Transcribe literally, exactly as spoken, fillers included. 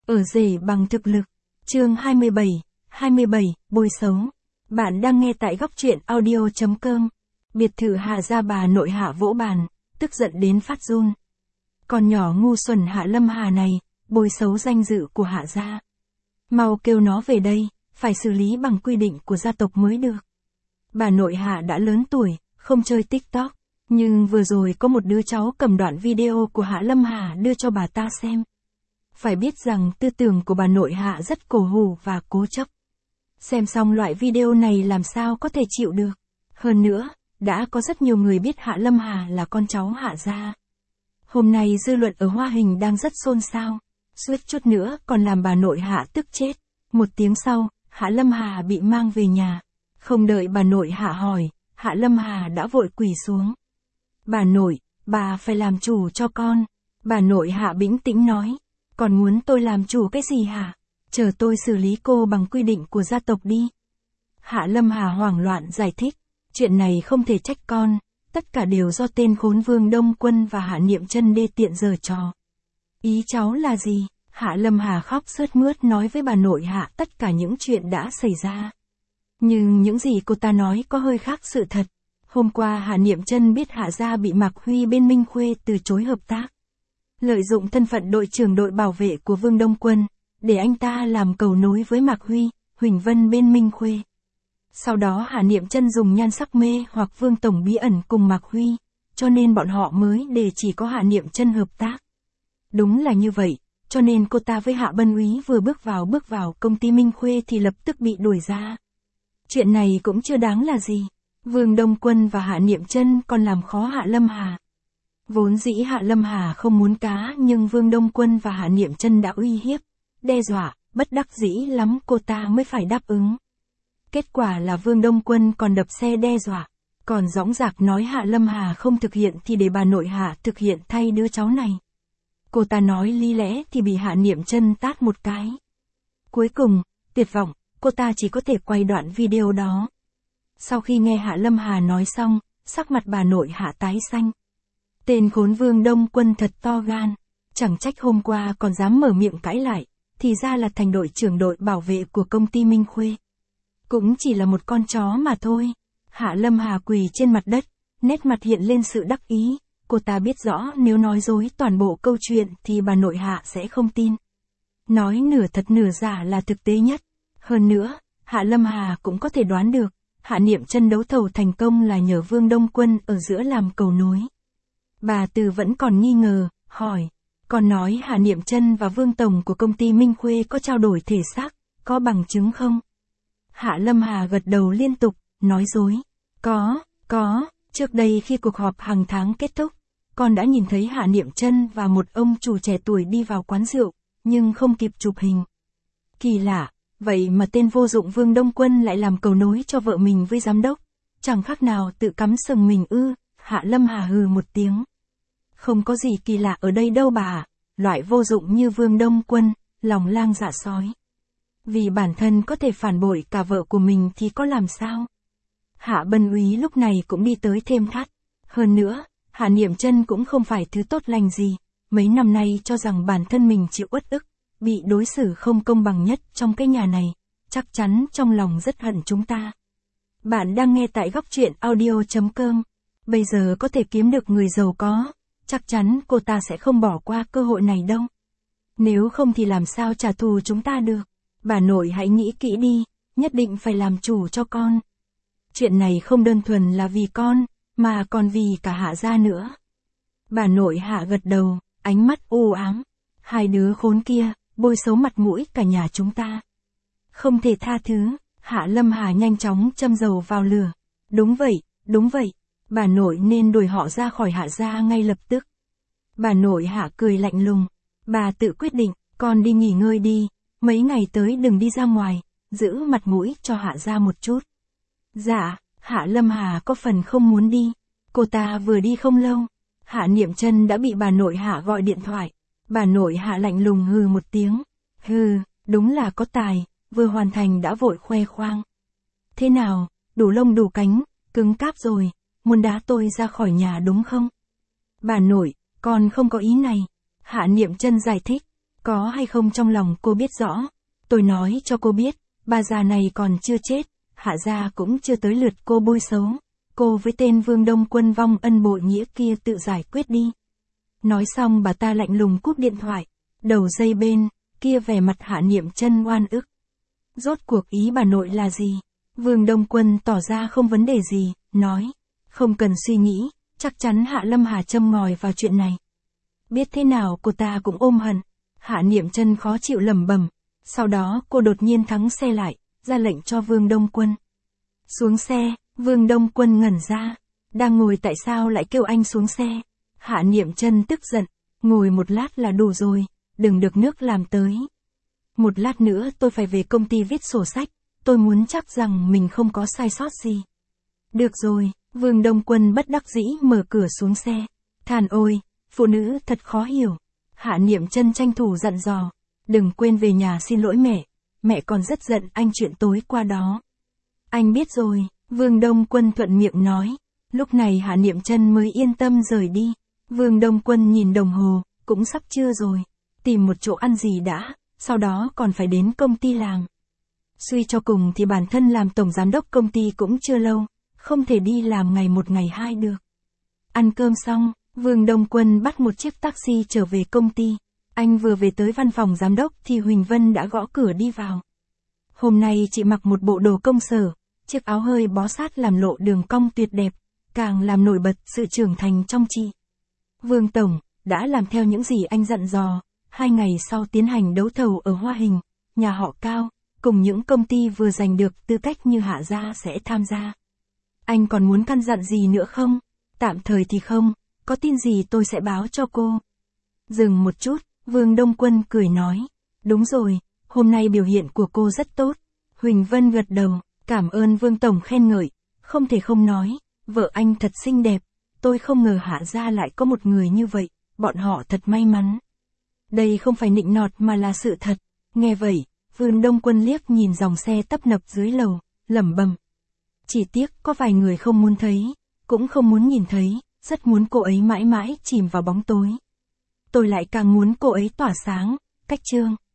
Ở rể bằng thực lực. Chương hai mươi bảy, hai mươi bảy, bôi xấu. Bạn đang nghe tại góc truyện audio chấm com. Biệt thự Hạ gia bà nội Hạ vỗ bàn, tức giận đến phát run. Con nhỏ ngu xuẩn Hạ Lâm Hà này, bôi xấu danh dự của Hạ gia. Mau kêu nó về đây, phải xử lý bằng quy định của gia tộc mới được. Bà nội Hạ đã lớn tuổi, không chơi TikTok, nhưng vừa rồi có một đứa cháu cầm đoạn video của Hạ Lâm Hà đưa cho bà ta xem. Phải biết rằng tư tưởng của bà nội Hạ rất cổ hủ và cố chấp. Xem xong loại video này làm sao có thể chịu được. Hơn nữa, đã có rất nhiều người biết Hạ Lâm Hà là con cháu Hạ gia. Hôm nay dư luận ở Hoa Hình đang rất xôn xao, suýt chút nữa còn làm bà nội Hạ tức chết. Một tiếng sau, Hạ Lâm Hà bị mang về nhà. Không đợi bà nội Hạ hỏi, Hạ Lâm Hà đã vội quỳ xuống. Bà nội, bà phải làm chủ cho con. Bà nội Hạ bĩnh tĩnh nói. Còn muốn tôi làm chủ cái gì hả? Chờ tôi xử lý cô bằng quy định của gia tộc đi. Hạ Lâm Hà hoảng loạn giải thích. Chuyện này không thể trách con. Tất cả đều do tên khốn Vương Đông Quân và Hạ Niệm Chân đê tiện giở trò. Ý cháu là gì? Hạ Lâm Hà khóc sướt mướt nói với bà nội Hạ tất cả những chuyện đã xảy ra. Nhưng những gì cô ta nói có hơi khác sự thật. Hôm qua Hạ Niệm Chân biết Hạ gia bị Mạc Huy bên Minh Khuê từ chối hợp tác. Lợi dụng thân phận đội trưởng đội bảo vệ của Vương Đông Quân, để anh ta làm cầu nối với Mạc Huy, Huỳnh Vân bên Minh Khuê. Sau đó Hạ Niệm Chân dùng nhan sắc mê hoặc Vương Tổng bí ẩn cùng Mạc Huy, cho nên bọn họ mới để chỉ có Hạ Niệm Chân hợp tác. Đúng là như vậy, cho nên cô ta với Hạ Bân Úy vừa bước vào bước vào công ty Minh Khuê thì lập tức bị đuổi ra. Chuyện này cũng chưa đáng là gì. Vương Đông Quân và Hạ Niệm Chân còn làm khó Hạ Lâm Hà. Vốn dĩ Hạ Lâm Hà không muốn cá nhưng Vương Đông Quân và Hạ Niệm Chân đã uy hiếp, đe dọa, bất đắc dĩ lắm cô ta mới phải đáp ứng. Kết quả là Vương Đông Quân còn đập xe đe dọa, còn dõng dạc nói Hạ Lâm Hà không thực hiện thì để bà nội Hạ thực hiện thay đứa cháu này. Cô ta nói lý lẽ thì bị Hạ Niệm Chân tát một cái. Cuối cùng, tuyệt vọng, cô ta chỉ có thể quay đoạn video đó. Sau khi nghe Hạ Lâm Hà nói xong, sắc mặt bà nội Hạ tái xanh. Tên khốn Vương Đông Quân thật to gan, chẳng trách hôm qua còn dám mở miệng cãi lại, thì ra là thành đội trưởng đội bảo vệ của công ty Minh Khuê. Cũng chỉ là một con chó mà thôi. Hạ Lâm Hà quỳ trên mặt đất, nét mặt hiện lên sự đắc ý, cô ta biết rõ nếu nói dối toàn bộ câu chuyện thì bà nội Hạ sẽ không tin. Nói nửa thật nửa giả là thực tế nhất. Hơn nữa, Hạ Lâm Hà cũng có thể đoán được, Hạ Niệm Chân đấu thầu thành công là nhờ Vương Đông Quân ở giữa làm cầu nối. Bà Từ vẫn còn nghi ngờ, hỏi, còn nói Hạ Niệm Chân và Vương Tổng của công ty Minh Khuê có trao đổi thể xác, có bằng chứng không? Hạ Lâm Hà gật đầu liên tục, nói dối. Có, có, trước đây khi cuộc họp hàng tháng kết thúc, con đã nhìn thấy Hạ Niệm Chân và một ông chủ trẻ tuổi đi vào quán rượu, nhưng không kịp chụp hình. Kỳ lạ, vậy mà tên vô dụng Vương Đông Quân lại làm cầu nối cho vợ mình với giám đốc, chẳng khác nào tự cắm sừng mình ư. Hạ Lâm Hà hừ một tiếng. Không có gì kỳ lạ ở đây đâu bà, loại vô dụng như Vương Đông Quân, lòng lang dạ sói. Vì bản thân có thể phản bội cả vợ của mình thì có làm sao? Hạ Bân Úy lúc này cũng đi tới thêm thắt. Hơn nữa, Hạ Niệm Chân cũng không phải thứ tốt lành gì, mấy năm nay cho rằng bản thân mình chịu uất ức, bị đối xử không công bằng nhất trong cái nhà này, chắc chắn trong lòng rất hận chúng ta. Bạn đang nghe tại góc truyện audio chấm com. Bây giờ có thể kiếm được người giàu có, chắc chắn cô ta sẽ không bỏ qua cơ hội này đâu. Nếu không thì làm sao trả thù chúng ta được. Bà nội hãy nghĩ kỹ đi, nhất định phải làm chủ cho con. Chuyện này không đơn thuần là vì con, mà còn vì cả Hạ gia nữa. Bà nội Hạ gật đầu, ánh mắt u ám. Hai đứa khốn kia, bôi xấu mặt mũi cả nhà chúng ta. Không thể tha thứ. Hạ Lâm Hà nhanh chóng châm dầu vào lửa. Đúng vậy, đúng vậy. Bà nội nên đuổi họ ra khỏi Hạ gia ngay lập tức. Bà nội Hạ cười lạnh lùng. Bà tự quyết định, con đi nghỉ ngơi đi, mấy ngày tới đừng đi ra ngoài, giữ mặt mũi cho Hạ gia một chút. Dạ, Hạ Lâm Hà có phần không muốn đi. Cô ta vừa đi không lâu, Hạ Niệm Chân đã bị bà nội Hạ gọi điện thoại. Bà nội Hạ lạnh lùng hừ một tiếng. Hừ, đúng là có tài, vừa hoàn thành đã vội khoe khoang. Thế nào, đủ lông đủ cánh, cứng cáp rồi, muốn đá tôi ra khỏi nhà đúng không? Bà nội, con không có ý này. Hạ Niệm Chân giải thích. Có hay không trong lòng cô biết rõ. Tôi nói cho cô biết, bà già này còn chưa chết, Hạ gia cũng chưa tới lượt cô bôi xấu. Cô với tên Vương Đông Quân vong ân bội nghĩa kia tự giải quyết đi. Nói xong bà ta lạnh lùng cúp điện thoại. Đầu dây bên kia vẻ mặt Hạ Niệm Chân oan ức. Rốt cuộc ý bà nội là gì? Vương Đông Quân tỏ ra không vấn đề gì, nói. Không cần suy nghĩ, chắc chắn Hạ Lâm Hà châm ngòi vào chuyện này. Biết thế nào cô ta cũng ôm hận. Hạ Niệm Chân khó chịu lẩm bẩm. Sau đó cô đột nhiên thắng xe lại, ra lệnh cho Vương Đông Quân. Xuống xe, Vương Đông Quân ngẩn ra. Đang ngồi tại sao lại kêu anh xuống xe? Hạ Niệm Chân tức giận. Ngồi một lát là đủ rồi, đừng được nước làm tới. Một lát nữa tôi phải về công ty viết sổ sách, tôi muốn chắc rằng mình không có sai sót gì. Được rồi, Vương Đông Quân bất đắc dĩ mở cửa xuống xe. Than ôi, phụ nữ thật khó hiểu. Hạ Niệm Chân tranh thủ dặn dò. Đừng quên về nhà xin lỗi mẹ, mẹ còn rất giận anh chuyện tối qua đó. Anh biết rồi, Vương Đông Quân thuận miệng nói. Lúc này Hạ Niệm Chân mới yên tâm rời đi. Vương Đông Quân nhìn đồng hồ, cũng sắp trưa rồi. Tìm một chỗ ăn gì đã, sau đó còn phải đến công ty làm. Suy cho cùng thì bản thân làm tổng giám đốc công ty cũng chưa lâu, không thể đi làm ngày một ngày hai được. Ăn cơm xong, Vương Đông Quân bắt một chiếc taxi trở về công ty. Anh vừa về tới văn phòng giám đốc thì Huỳnh Vân đã gõ cửa đi vào. Hôm nay chị mặc một bộ đồ công sở, chiếc áo hơi bó sát làm lộ đường cong tuyệt đẹp, càng làm nổi bật sự trưởng thành trong chị. Vương Tổng, đã làm theo những gì anh dặn dò, hai ngày sau tiến hành đấu thầu ở Hoa Hình, nhà họ Cao, cùng những công ty vừa giành được tư cách như Hạ gia sẽ tham gia. Anh còn muốn căn dặn gì nữa không? Tạm thời thì không, có tin gì tôi sẽ báo cho cô. Dừng một chút, Vương Đông Quân cười nói. Đúng rồi, hôm nay biểu hiện của cô rất tốt. Huỳnh Vân gật đầu, cảm ơn Vương Tổng khen ngợi, không thể không nói, vợ anh thật xinh đẹp. Tôi không ngờ Hạ gia lại có một người như vậy, bọn họ thật may mắn. Đây không phải nịnh nọt mà là sự thật. Nghe vậy, Vương Đông Quân liếc nhìn dòng xe tấp nập dưới lầu, lẩm bẩm. Chỉ tiếc có vài người không muốn thấy, cũng không muốn nhìn thấy, rất muốn cô ấy mãi mãi chìm vào bóng tối. Tôi lại càng muốn cô ấy tỏa sáng, cách chương.